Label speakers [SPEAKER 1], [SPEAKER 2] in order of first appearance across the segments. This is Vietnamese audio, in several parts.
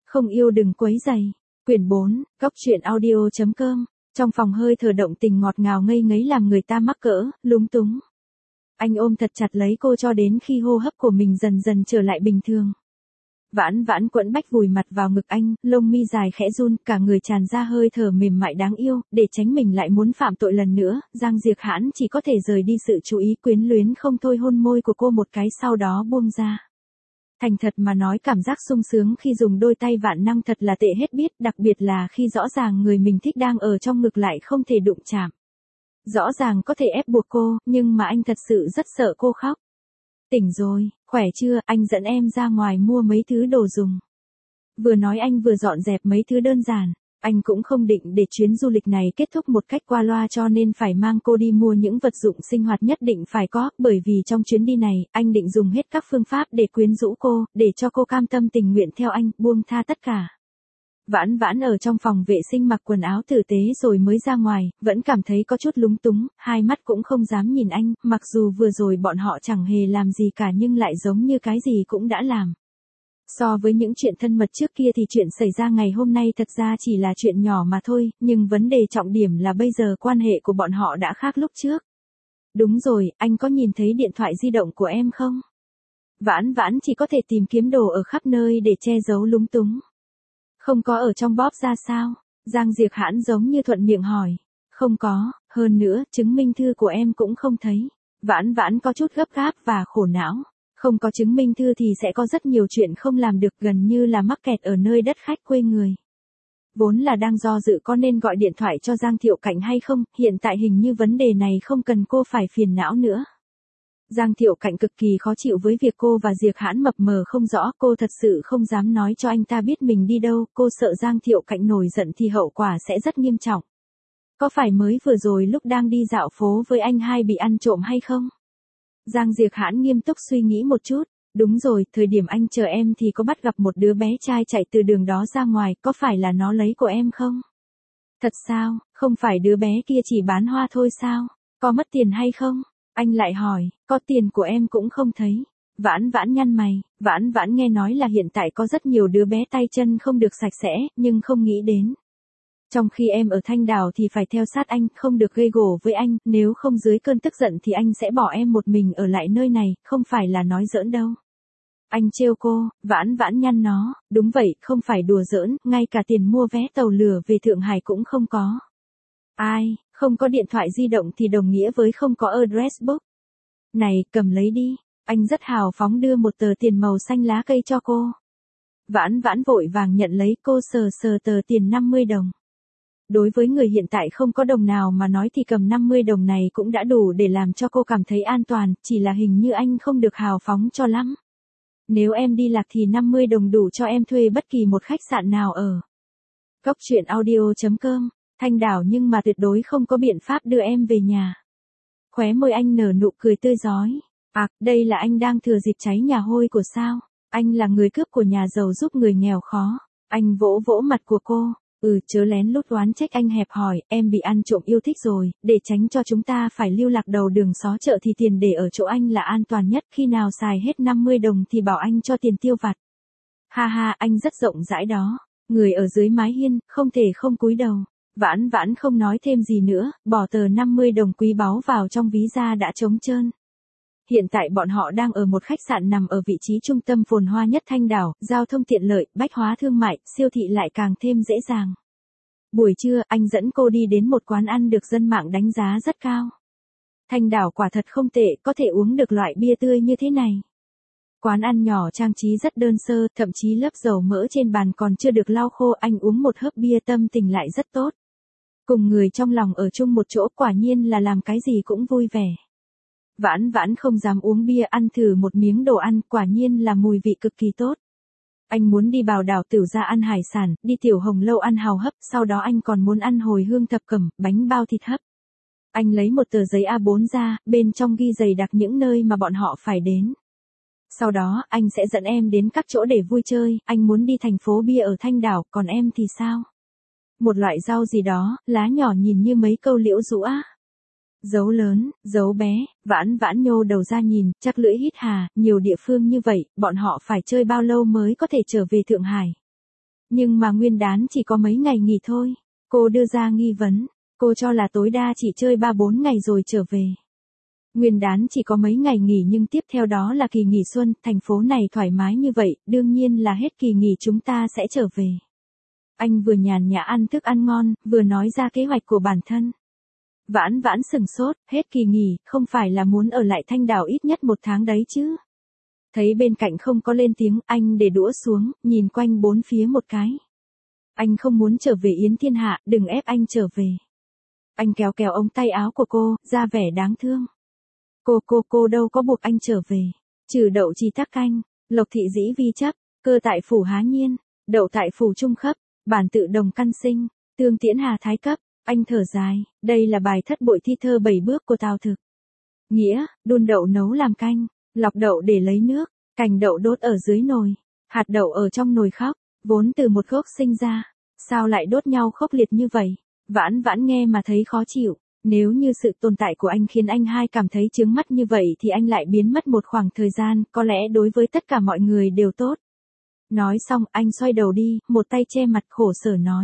[SPEAKER 1] Không yêu đừng quấy rầy. Quyển 4, Góc truyện audio.com. Trong phòng hơi thở động tình ngọt ngào ngây ngấy làm người ta mắc cỡ, lúng túng. Anh ôm thật chặt lấy cô cho đến khi hô hấp của mình dần dần trở lại bình thường. Vãn Vãn quẫn bách vùi mặt vào ngực anh, lông mi dài khẽ run, cả người tràn ra hơi thở mềm mại đáng yêu, để tránh mình lại muốn phạm tội lần nữa, Giang Diệp Hãn chỉ có thể rời đi sự chú ý quyến luyến không thôi hôn môi của cô một cái sau đó buông ra. Thành thật mà nói cảm giác sung sướng khi dùng đôi tay vạn năng thật là tệ hết biết, đặc biệt là khi rõ ràng người mình thích đang ở trong ngực lại không thể đụng chạm. Rõ ràng có thể ép buộc cô, nhưng mà anh thật sự rất sợ cô khóc. Tỉnh rồi, khỏe chưa, anh dẫn em ra ngoài mua mấy thứ đồ dùng. Vừa nói anh vừa dọn dẹp mấy thứ đơn giản. Anh cũng không định để chuyến du lịch này kết thúc một cách qua loa cho nên phải mang cô đi mua những vật dụng sinh hoạt nhất định phải có, bởi vì trong chuyến đi này, anh định dùng hết các phương pháp để quyến rũ cô, để cho cô cam tâm tình nguyện theo anh, buông tha tất cả. Vãn Vãn ở trong phòng vệ sinh mặc quần áo tử tế rồi mới ra ngoài, vẫn cảm thấy có chút lúng túng, hai mắt cũng không dám nhìn anh, mặc dù vừa rồi bọn họ chẳng hề làm gì cả nhưng lại giống như cái gì cũng đã làm. So với những chuyện thân mật trước kia thì chuyện xảy ra ngày hôm nay thật ra chỉ là chuyện nhỏ mà thôi, nhưng vấn đề trọng điểm là bây giờ quan hệ của bọn họ đã khác lúc trước. Đúng rồi, anh có nhìn thấy điện thoại di động của em không? Vãn Vãn chỉ có thể tìm kiếm đồ ở khắp nơi để che giấu lúng túng. Không có ở trong bóp ra sao? Giang Diệp Hãn giống như thuận miệng hỏi. Không có, hơn nữa, chứng minh thư của em cũng không thấy. Vãn Vãn có chút gấp gáp và khổ não. Không có chứng minh thư thì sẽ có rất nhiều chuyện không làm được, gần như là mắc kẹt ở nơi đất khách quê người. Vốn là đang do dự có nên gọi điện thoại cho Giang Thiệu Cảnh hay không, hiện tại hình như vấn đề này không cần cô phải phiền não nữa. Giang Thiệu Cảnh cực kỳ khó chịu với việc cô và Diệp Hãn mập mờ không rõ, cô thật sự không dám nói cho anh ta biết mình đi đâu, cô sợ Giang Thiệu Cảnh nổi giận thì hậu quả sẽ rất nghiêm trọng. Có phải mới vừa rồi lúc đang đi dạo phố với anh hai bị ăn trộm hay không? Giang Diệp Hãn nghiêm túc suy nghĩ một chút. Đúng rồi, thời điểm anh chờ em thì có bắt gặp một đứa bé trai chạy từ đường đó ra ngoài, có phải là nó lấy của em không? Thật sao, không phải đứa bé kia chỉ bán hoa thôi sao? Có mất tiền hay không? Anh lại hỏi, có tiền của em cũng không thấy. Vãn Vãn nhăn mày, Vãn Vãn nghe nói là hiện tại có rất nhiều đứa bé tay chân không được sạch sẽ, nhưng không nghĩ đến. Trong khi em ở Thanh Đảo thì phải theo sát anh, không được gây gổ với anh, nếu không dưới cơn tức giận thì anh sẽ bỏ em một mình ở lại nơi này, không phải là nói giỡn đâu. Anh trêu cô, Vãn Vãn nhăn nó, đúng vậy, không phải đùa giỡn, ngay cả tiền mua vé tàu lửa về Thượng Hải cũng không có. Ai, không có điện thoại di động thì đồng nghĩa với không có address book. Này, cầm lấy đi, anh rất hào phóng đưa một tờ tiền màu xanh lá cây cho cô. Vãn Vãn vội vàng nhận lấy, cô sờ sờ tờ tiền 50 đồng. Đối với người hiện tại không có đồng nào mà nói thì cầm 50 đồng này cũng đã đủ để làm cho cô cảm thấy an toàn, chỉ là hình như anh không được hào phóng cho lắm. Nếu em đi lạc thì 50 đồng đủ cho em thuê bất kỳ một khách sạn nào ở. Góc truyện audio.com, Thanh Đảo nhưng mà tuyệt đối không có biện pháp đưa em về nhà. Khóe môi anh nở nụ cười tươi rói. À, đây là anh đang thừa dịp cháy nhà hôi của sao? Anh là người cướp của nhà giàu giúp người nghèo khó. Anh vỗ vỗ mặt của cô. Chớ lén lút oán trách anh hẹp hòi, em bị ăn trộm yêu thích rồi, để tránh cho chúng ta phải lưu lạc đầu đường xó chợ thì tiền để ở chỗ anh là an toàn nhất, khi nào xài hết 50 đồng thì bảo anh cho tiền tiêu vặt. Ha ha, anh rất rộng rãi đó. Người ở dưới mái hiên, không thể không cúi đầu. Vãn Vãn không nói thêm gì nữa, bỏ tờ 50 đồng quý báu vào trong ví da đã trống trơn. Hiện tại bọn họ đang ở một khách sạn nằm ở vị trí trung tâm phồn hoa nhất Thanh Đảo, giao thông tiện lợi, bách hóa thương mại, siêu thị lại càng thêm dễ dàng. Buổi trưa, anh dẫn cô đi đến một quán ăn được dân mạng đánh giá rất cao. Thanh Đảo quả thật không tệ, có thể uống được loại bia tươi như thế này. Quán ăn nhỏ trang trí rất đơn sơ, thậm chí lớp dầu mỡ trên bàn còn chưa được lau khô, anh uống một hớp bia tâm tình lại rất tốt. Cùng người trong lòng ở chung một chỗ quả nhiên là làm cái gì cũng vui vẻ. Vãn Vãn không dám uống bia, ăn thử một miếng đồ ăn, quả nhiên là mùi vị cực kỳ tốt. Anh muốn đi Bảo Đảo Tửu Gia ăn hải sản, đi Tiểu Hồng Lâu ăn hàu hấp, sau đó anh còn muốn ăn hồi hương thập cẩm, bánh bao thịt hấp. Anh lấy một tờ giấy A4 ra, bên trong ghi dày đặc những nơi mà bọn họ phải đến. Sau đó, anh sẽ dẫn em đến các chỗ để vui chơi, anh muốn đi thành phố bia ở Thanh Đảo, còn em thì sao? Một loại rau gì đó, lá nhỏ nhìn như mấy câu liễu rũ á. Dấu lớn, dấu bé, Vãn Vãn nhô đầu ra nhìn, chắc lưỡi hít hà, nhiều địa phương như vậy, bọn họ phải chơi bao lâu mới có thể trở về Thượng Hải. Nhưng mà nguyên đán chỉ có mấy ngày nghỉ thôi. Cô đưa ra nghi vấn. Cô cho là tối đa chỉ chơi 3-4 ngày rồi trở về. Nguyên đán chỉ có mấy ngày nghỉ nhưng tiếp theo đó là kỳ nghỉ xuân, thành phố này thoải mái như vậy, đương nhiên là hết kỳ nghỉ chúng ta sẽ trở về. Anh vừa nhàn nhã ăn thức ăn ngon, vừa nói ra kế hoạch của bản thân. Vãn Vãn sừng sốt, hết kỳ nghỉ, không phải là muốn ở lại Thanh Đảo ít nhất 1 tháng đấy chứ. Thấy bên cạnh không có lên tiếng, anh để đũa xuống, nhìn quanh bốn phía một cái. Anh không muốn trở về Yến Thiên Hạ, đừng ép anh trở về. Anh kéo kéo ống tay áo của cô, ra vẻ đáng thương. Cô đâu có buộc anh trở về. Trừ đậu chi tắc canh, lộc thị dĩ vi chấp, cơ tại phủ há nhiên, đậu tại phủ trung khấp, bản tự đồng căn sinh, tương tiễn hà thái cấp. Anh thở dài, đây là bài thất bội thi thơ 7 bước của Tào Thực. Nghĩa, đun đậu nấu làm canh, lọc đậu để lấy nước, cành đậu đốt ở dưới nồi, hạt đậu ở trong nồi khóc, vốn từ một gốc sinh ra, sao lại đốt nhau khốc liệt như vậy? Vãn Vãn nghe mà thấy khó chịu, nếu như sự tồn tại của anh khiến anh hai cảm thấy chướng mắt như vậy thì anh lại biến mất một khoảng thời gian, có lẽ đối với tất cả mọi người đều tốt. Nói xong anh xoay đầu đi, một tay che mặt khổ sở nói.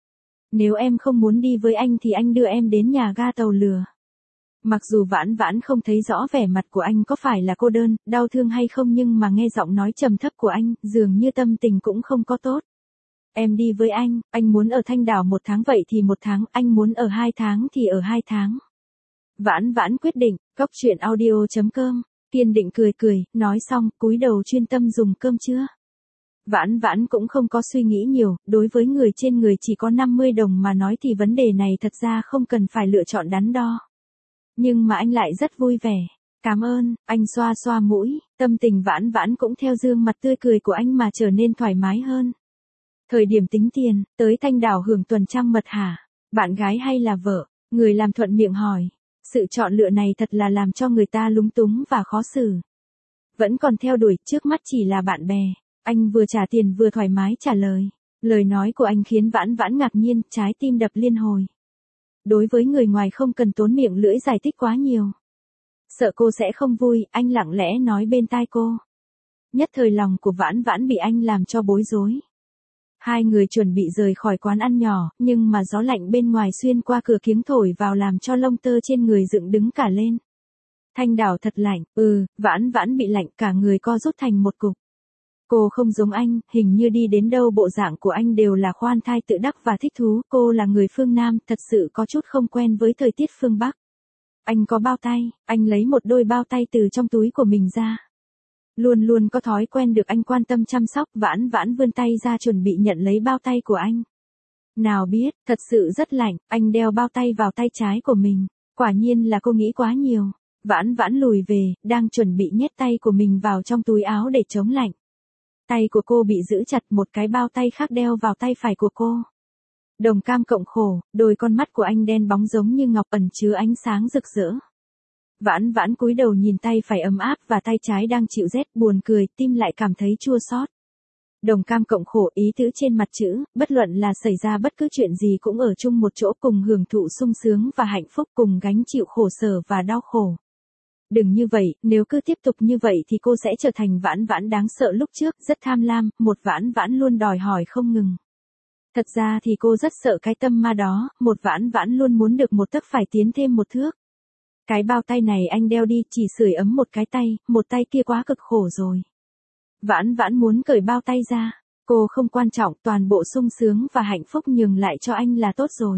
[SPEAKER 1] Nếu em không muốn đi với anh thì anh đưa em đến nhà ga tàu lửa. Mặc dù Vãn Vãn không thấy rõ vẻ mặt của anh có phải là cô đơn, đau thương hay không nhưng mà nghe giọng nói trầm thấp của anh, dường như tâm tình cũng không có tốt. Em đi với anh muốn ở Thanh Đảo 1 tháng vậy thì 1 tháng, anh muốn ở 2 tháng thì ở 2 tháng. Vãn Vãn quyết định, goctruyện.audio.com, kiên định cười, nói xong, cúi đầu chuyên tâm dùng cơm trưa. Vãn Vãn cũng không có suy nghĩ nhiều, đối với người trên người chỉ có 50 đồng mà nói thì vấn đề này thật ra không cần phải lựa chọn đắn đo. Nhưng mà anh lại rất vui vẻ. Cảm ơn, anh xoa xoa mũi, tâm tình Vãn Vãn cũng theo gương mặt tươi cười của anh mà trở nên thoải mái hơn. Thời điểm tính tiền, tới Thanh Đảo hưởng tuần trăng mật hả? Bạn gái hay là vợ? Người làm thuận miệng hỏi. Sự chọn lựa này thật là làm cho người ta lúng túng và khó xử. Vẫn còn theo đuổi, trước mắt chỉ là bạn bè. Anh vừa trả tiền vừa thoải mái trả lời. Lời nói của anh khiến Vãn Vãn ngạc nhiên, trái tim đập liên hồi. Đối với người ngoài không cần tốn miệng lưỡi giải thích quá nhiều. Sợ cô sẽ không vui, anh lặng lẽ nói bên tai cô. Nhất thời lòng của Vãn Vãn bị anh làm cho bối rối. Hai người chuẩn bị rời khỏi quán ăn nhỏ, nhưng mà gió lạnh bên ngoài xuyên qua cửa kiếng thổi vào làm cho lông tơ trên người dựng đứng cả lên. Thanh Đảo thật lạnh, Vãn Vãn bị lạnh cả người co rút thành một cục. Cô không giống anh, hình như đi đến đâu bộ dạng của anh đều là khoan thai tự đắc và thích thú. Cô là người phương Nam, thật sự có chút không quen với thời tiết phương Bắc. Anh có bao tay, anh lấy một đôi bao tay từ trong túi của mình ra. Luôn luôn có thói quen được anh quan tâm chăm sóc, Vãn Vãn vươn tay ra chuẩn bị nhận lấy bao tay của anh. Nào biết, thật sự rất lạnh, anh đeo bao tay vào tay trái của mình. Quả nhiên là cô nghĩ quá nhiều. Vãn Vãn lùi về, đang chuẩn bị nhét tay của mình vào trong túi áo để chống lạnh. Tay của cô bị giữ chặt, một cái bao tay khác đeo vào tay phải của cô. Đồng cam cộng khổ, đôi con mắt của anh đen bóng giống như ngọc ẩn chứa ánh sáng rực rỡ. Vãn Vãn cúi đầu nhìn tay phải ấm áp và tay trái đang chịu rét, buồn cười, tim lại cảm thấy chua xót. Đồng cam cộng khổ, ý tứ trên mặt chữ, bất luận là xảy ra bất cứ chuyện gì cũng ở chung một chỗ, cùng hưởng thụ sung sướng và hạnh phúc, cùng gánh chịu khổ sở và đau khổ. Đừng như vậy, nếu cứ tiếp tục như vậy thì cô sẽ trở thành Vãn Vãn đáng sợ lúc trước, rất tham lam, một Vãn Vãn luôn đòi hỏi không ngừng. Thật ra thì cô rất sợ cái tâm ma đó, một Vãn Vãn luôn muốn được một tấc phải tiến thêm một thước. Cái bao tay này anh đeo đi, chỉ sưởi ấm một cái tay, một tay kia quá cực khổ rồi. Vãn Vãn muốn cởi bao tay ra, cô không quan trọng, toàn bộ sung sướng và hạnh phúc nhường lại cho anh là tốt rồi.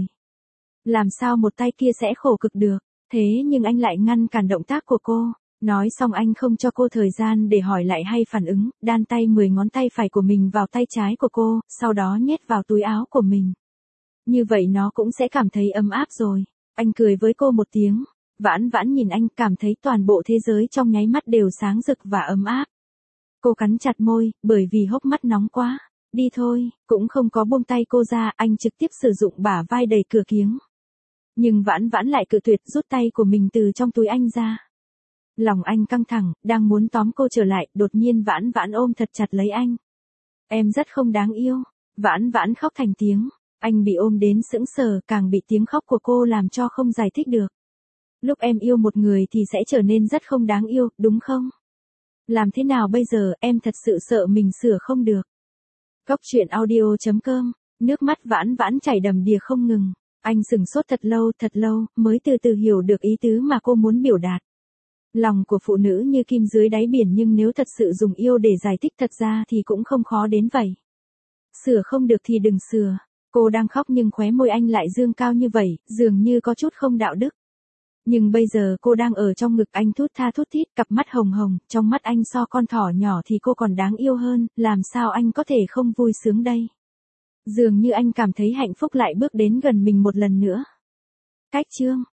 [SPEAKER 1] Làm sao một tay kia sẽ khổ cực được, thế nhưng anh lại ngăn cản động tác của cô. Nói xong anh không cho cô thời gian để hỏi lại hay phản ứng, đan tay 10 ngón tay phải của mình vào tay trái của cô, sau đó nhét vào túi áo của mình. Như vậy nó cũng sẽ cảm thấy ấm áp rồi. Anh cười với cô một tiếng. Vãn Vãn nhìn anh, cảm thấy toàn bộ thế giới trong nháy mắt đều sáng rực và ấm áp. Cô cắn chặt môi, bởi vì hốc mắt nóng quá. Đi thôi, cũng không có buông tay cô ra, anh trực tiếp sử dụng bả vai đẩy cửa kiếng. Nhưng Vãn Vãn lại cự tuyệt, rút tay của mình từ trong túi anh ra. Lòng anh căng thẳng, đang muốn tóm cô trở lại, đột nhiên Vãn Vãn ôm thật chặt lấy anh. Em rất không đáng yêu. Vãn Vãn khóc thành tiếng. Anh bị ôm đến sững sờ, càng bị tiếng khóc của cô làm cho không giải thích được. Lúc em yêu một người thì sẽ trở nên rất không đáng yêu, đúng không? Làm thế nào bây giờ, em thật sự sợ mình sửa không được. Cóc truyện audio.com, nước mắt vãn vãn chảy đầm đìa không ngừng. Anh sửng sốt thật lâu, mới từ từ hiểu được ý tứ mà cô muốn biểu đạt. Lòng của phụ nữ như kim dưới đáy biển, nhưng nếu thật sự dùng yêu để giải thích thật ra thì cũng không khó đến vậy. Sửa không được thì đừng sửa. Cô đang khóc nhưng khóe môi anh lại dương cao như vậy, dường như có chút không đạo đức. Nhưng bây giờ cô đang ở trong ngực anh thút tha thút thít, cặp mắt hồng hồng, trong mắt anh so con thỏ nhỏ thì cô còn đáng yêu hơn, làm sao anh có thể không vui sướng đây? Dường như anh cảm thấy hạnh phúc lại bước đến gần mình một lần nữa. Cách chương